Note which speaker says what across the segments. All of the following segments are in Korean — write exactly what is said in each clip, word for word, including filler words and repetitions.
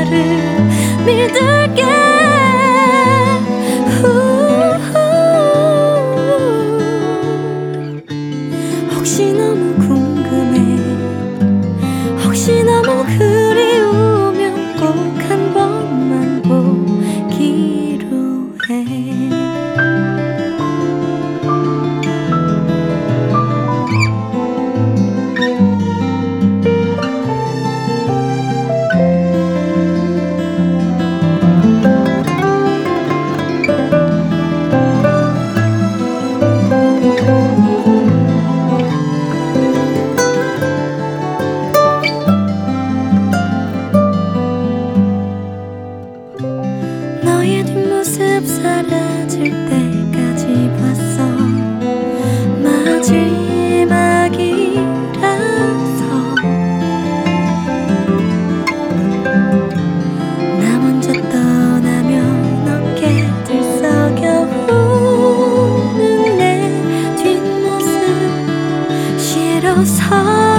Speaker 1: 말을 믿을게. 혹시 너무 궁금해, 혹시 너무 그리우면 꼭 한 번만 보기로 해. 너의 뒷모습 사라질 때까지 봤어. 마지막이라서 나 먼저 떠나면 어깨 들썩여 우는 내 뒷모습 싫어서.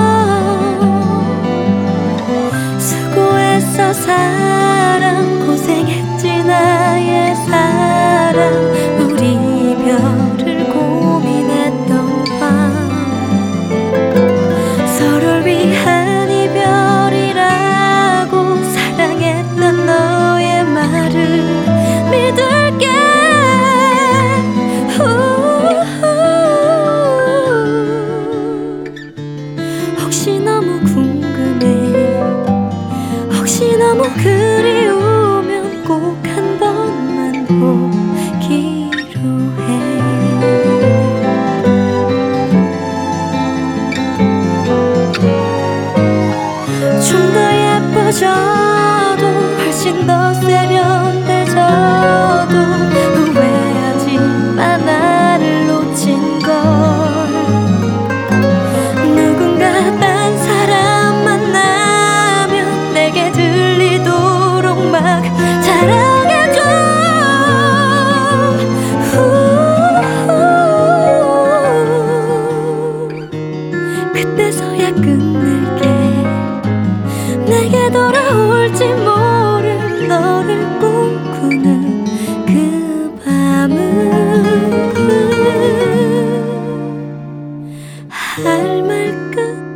Speaker 1: 수고했어 사랑, 고생했지 나의 사랑. 우리 이별을 고민했던 밤, 서로를 위한 이별이라고 사랑했던 너의 말을 믿을게. 우후. 혹시 너무 궁금해, 혹시 너무 그리우면 꼭 한 번만 보기로 해. 좀 더 예뻐져도 훨씬 더 세련돼져도 후회하지 마, 나를 놓친 걸. 누군가 딴 사람 만나면 내게 들리도록 막 사랑해줘. 그때서야 끝낼게. 내게 돌아올지 모를 너를 꿈꾸는 그 밤은 할 말 끝